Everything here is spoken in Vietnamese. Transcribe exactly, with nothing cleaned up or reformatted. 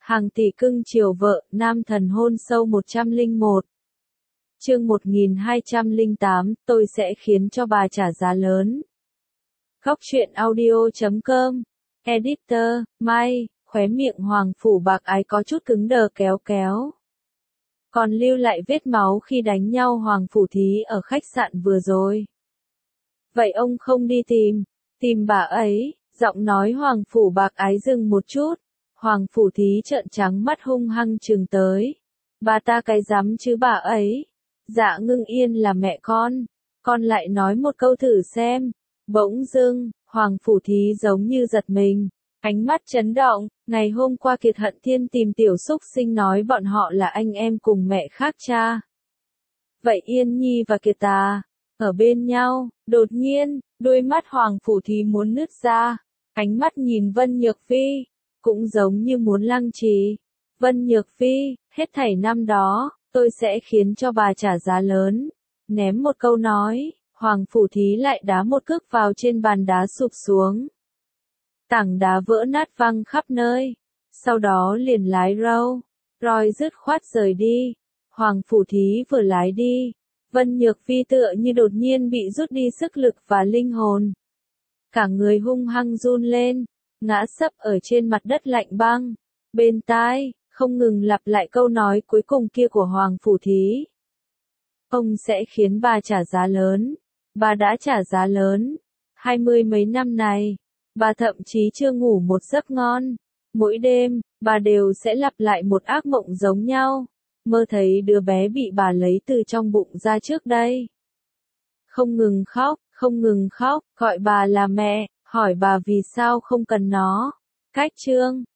Hàng tỷ cưng chiều vợ, nam thần hôn sâu một trăm lẻ một. Chương một nghìn hai trăm lẻ tám, tôi sẽ khiến cho bà trả giá lớn. Góc truyện audio chấm com. Editor, Mai, khóe miệng Hoàng Phủ Bạc Ái có chút cứng đờ kéo kéo. Còn lưu lại vết máu khi đánh nhau Hoàng Phủ Thí ở khách sạn vừa rồi. Vậy ông không đi tìm, tìm bà ấy, giọng nói Hoàng Phủ Bạc Ái dừng một chút. Hoàng Phủ Thí trợn trắng mắt hung hăng trừng tới. Bà ta cái dám chứ bà ấy. Dạ Ngưng Yên là mẹ con. Con lại nói một câu thử xem. Bỗng dưng, Hoàng Phủ Thí giống như giật mình. Ánh mắt chấn động, ngày hôm qua Kiệt Hận Thiên tìm tiểu xúc sinh nói bọn họ là anh em cùng mẹ khác cha. Vậy Yên Nhi và Kiệt à, ở bên nhau, đột nhiên, đôi mắt Hoàng Phủ Thí muốn nứt ra. Ánh mắt nhìn Vân Nhược Phi, cũng giống như muốn lăng trì. Vân Nhược Phi, hết thảy năm đó, tôi sẽ khiến cho bà trả giá lớn. Ném một câu nói, Hoàng Phủ Thí lại đá một cước vào trên bàn đá sụp xuống. Tảng đá vỡ nát văng khắp nơi. Sau đó liền lái râu, roi dứt khoát rời đi. Hoàng Phủ Thí vừa lái đi, Vân Nhược Phi tựa như đột nhiên bị rút đi sức lực và linh hồn. Cả người hung hăng run lên, ngã sấp ở trên mặt đất lạnh băng. Bên tai, không ngừng lặp lại câu nói cuối cùng kia của Hoàng Phủ Thí. Ông sẽ khiến bà trả giá lớn. Bà đã trả giá lớn. Hai mươi mấy năm này, bà thậm chí chưa ngủ một giấc ngon. Mỗi đêm, bà đều sẽ lặp lại một ác mộng giống nhau. Mơ thấy đứa bé bị bà lấy từ trong bụng ra trước đây. Không ngừng khóc, không ngừng khóc, gọi bà là mẹ, hỏi bà vì sao không cần nó. Cách chương